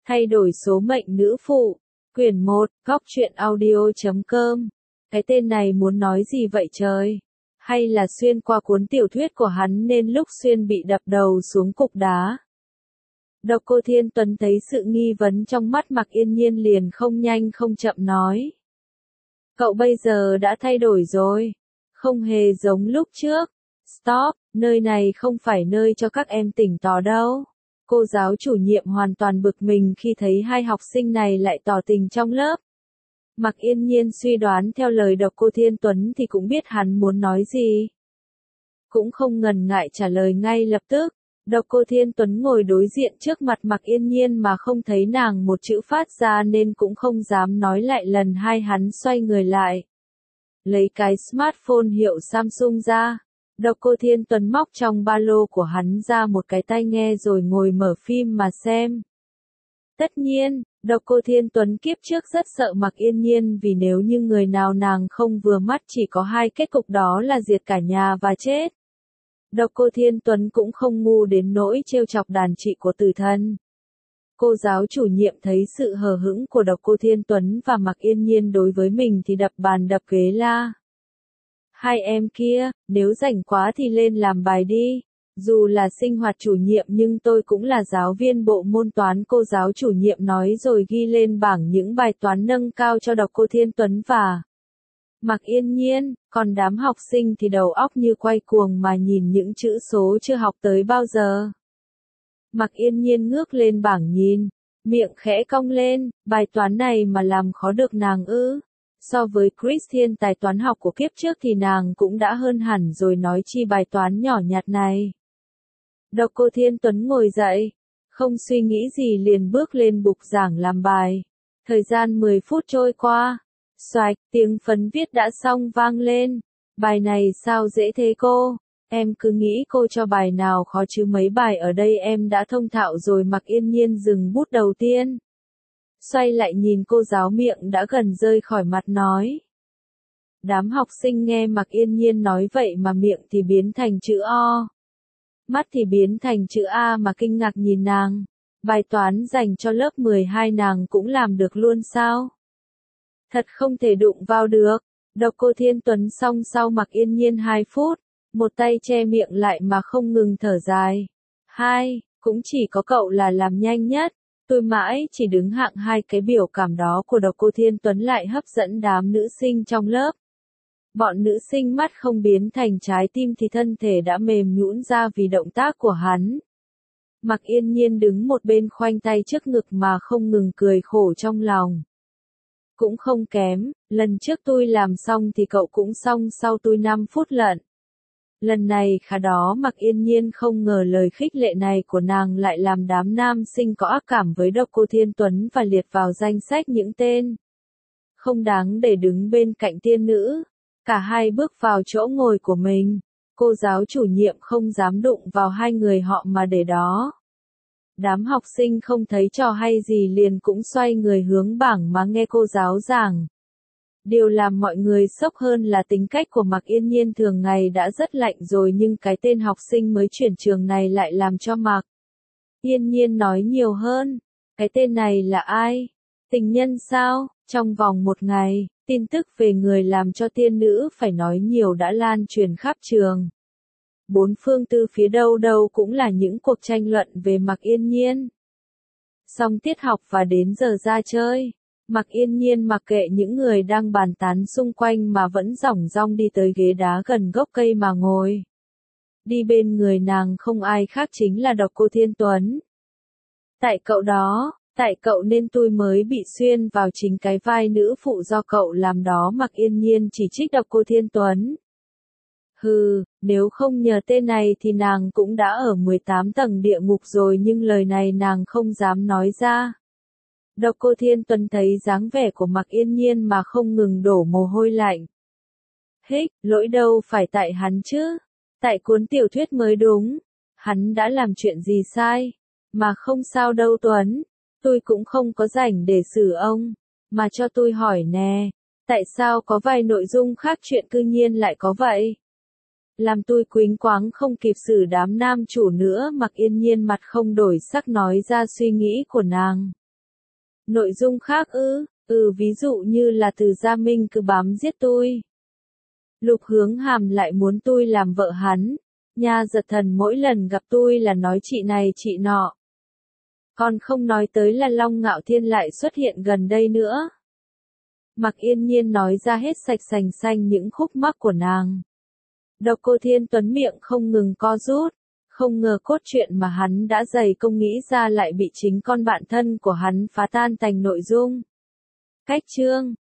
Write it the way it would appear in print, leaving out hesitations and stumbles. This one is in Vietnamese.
Thay đổi số mệnh nữ phụ. Quyển 1, góc truyện audio.com. Cái tên này muốn nói gì vậy trời? Hay là xuyên qua cuốn tiểu thuyết của hắn nên lúc xuyên bị đập đầu xuống cục đá? Độc Cô Thiên Tuấn thấy sự nghi vấn trong mắt Mạc Yên Nhiên liền không nhanh không chậm nói. Cậu bây giờ đã thay đổi rồi. Không hề giống lúc trước. Stop, nơi này không phải nơi cho các em tỉnh táo đâu. Cô giáo chủ nhiệm hoàn toàn bực mình khi thấy hai học sinh này lại tỏ tình trong lớp. Mạc Yên Nhiên suy đoán theo lời Độc Cô Thiên Tuấn thì cũng biết hắn muốn nói gì. Cũng không ngần ngại trả lời ngay lập tức. Độc Cô Thiên Tuấn ngồi đối diện trước mặt Mạc Yên Nhiên mà không thấy nàng một chữ phát ra nên cũng không dám nói lại lần hai. Hắn xoay người lại, lấy cái smartphone hiệu Samsung ra. Độc Cô Thiên Tuấn móc trong ba lô của hắn ra một cái tai nghe rồi ngồi mở phim mà xem. Tất nhiên, Độc Cô Thiên Tuấn kiếp trước rất sợ Mạc Yên Nhiên vì nếu như người nào nàng không vừa mắt chỉ có hai kết cục, đó là diệt cả nhà và chết. Độc Cô Thiên Tuấn cũng không ngu đến nỗi trêu chọc đàn chị của tử thần. Cô giáo chủ nhiệm thấy sự hờ hững của Độc Cô Thiên Tuấn và Mạc Yên Nhiên đối với mình thì đập bàn đập ghế la. Hai em kia, nếu rảnh quá thì lên làm bài đi. Dù là sinh hoạt chủ nhiệm nhưng tôi cũng là giáo viên bộ môn toán, cô giáo chủ nhiệm nói rồi ghi lên bảng những bài toán nâng cao cho Độc Cô Thiên Tuấn và Mạc Yên Nhiên, còn đám học sinh thì đầu óc như quay cuồng mà nhìn những chữ số chưa học tới bao giờ. Mạc Yên Nhiên ngước lên bảng nhìn, miệng khẽ cong lên, bài toán này mà làm khó được nàng ư? So với Chris thiên tài toán học của kiếp trước thì nàng cũng đã hơn hẳn rồi, nói chi bài toán nhỏ nhặt này. Độc Cô Thiên Tuấn ngồi dậy, không suy nghĩ gì liền bước lên bục giảng làm bài. Thời gian 10 phút trôi qua, xoạch, tiếng phấn viết đã xong vang lên. Bài này sao dễ thế cô? Em cứ nghĩ cô cho bài nào khó chứ, mấy bài ở đây em đã thông thạo rồi. Mạc Yên Nhiên dừng bút đầu tiên, xoay lại nhìn cô giáo, miệng đã gần rơi khỏi mặt nói. Đám học sinh nghe Mạc Yên Nhiên nói vậy mà miệng thì biến thành chữ O, mắt thì biến thành chữ A mà kinh ngạc nhìn nàng. Bài toán dành cho lớp 12 nàng cũng làm được luôn sao? Thật không thể đụng vào được. Độc Cô Thiên Tuấn xong sau Mạc Yên Nhiên 2 phút, một tay che miệng lại mà không ngừng thở dài. Cũng chỉ có cậu là làm nhanh nhất. Tôi mãi chỉ đứng hạng 2. Cái biểu cảm đó của Độc Cô Thiên Tuấn lại hấp dẫn đám nữ sinh trong lớp. Bọn nữ sinh mắt không biến thành trái tim thì thân thể đã mềm nhũn ra vì động tác của hắn. Mạc Yên Nhiên đứng một bên khoanh tay trước ngực mà không ngừng cười khổ trong lòng. Cũng không kém, lần trước tôi làm xong thì cậu cũng xong sau tôi 5 phút lận. Lần này khá đó. Mạc Yên Nhiên không ngờ lời khích lệ này của nàng lại làm đám nam sinh có ác cảm với Độc Cô Thiên Tuấn và liệt vào danh sách những tên không đáng để đứng bên cạnh tiên nữ. Cả hai bước vào chỗ ngồi của mình. Cô giáo chủ nhiệm không dám đụng vào hai người họ mà để đó. Đám học sinh không thấy trò hay gì liền cũng xoay người hướng bảng mà nghe cô giáo giảng. Điều làm mọi người sốc hơn là tính cách của Mạc Yên Nhiên thường ngày đã rất lạnh rồi, nhưng cái tên học sinh mới chuyển trường này lại làm cho Mạc Yên Nhiên nói nhiều hơn. Cái tên này là ai? Tình nhân sao? Trong vòng một ngày, tin tức về người làm cho tiên nữ phải nói nhiều đã lan truyền khắp trường. Bốn phương tư phía đâu đâu cũng là những cuộc tranh luận về Mạc Yên Nhiên. Xong tiết học và đến giờ ra chơi, Mạc Yên Nhiên mặc kệ những người đang bàn tán xung quanh mà vẫn dỏng dong đi tới ghế đá gần gốc cây mà ngồi. Đi bên người nàng không ai khác chính là Độc Cô Thiên Tuấn. Tại cậu đó, tại cậu nên tôi mới bị xuyên vào chính cái vai nữ phụ do cậu làm đó. Mạc Yên Nhiên chỉ trích Độc Cô Thiên Tuấn. Nếu không nhờ tên này thì nàng cũng đã ở 18 tầng địa ngục rồi, nhưng lời này nàng không dám nói ra. Độc Cô Thiên Tuấn thấy dáng vẻ của Mạc Yên Nhiên mà không ngừng đổ mồ hôi lạnh. Lỗi đâu phải tại hắn chứ. Tại cuốn tiểu thuyết mới đúng. Hắn đã làm chuyện gì sai? Mà không sao đâu Tuấn. Tôi cũng không có rảnh để xử ông. Mà cho tôi hỏi nè. Tại sao có vài nội dung khác chuyện cư nhiên lại có vậy? Làm tôi quýnh quáng không kịp xử đám nam chủ nữa. Mạc Yên Nhiên mặt không đổi sắc nói ra suy nghĩ của nàng. Nội dung khác ư? Ví dụ như là từ Gia Minh cứ bám giết tôi. Lục Hướng Hàm lại muốn tôi làm vợ hắn. Nha Giật Thần mỗi lần gặp tôi là nói chị này chị nọ. Còn không nói tới là Long Ngạo Thiên lại xuất hiện gần đây nữa. Mạc Yên Nhiên nói ra hết sạch sành xanh những khúc mắc của nàng. Độc Cô Thiên Tuấn miệng không ngừng co rút. Không ngờ cốt truyện mà hắn đã dày công nghĩ ra lại bị chính con bạn thân của hắn phá tan thành nội dung. Cách chương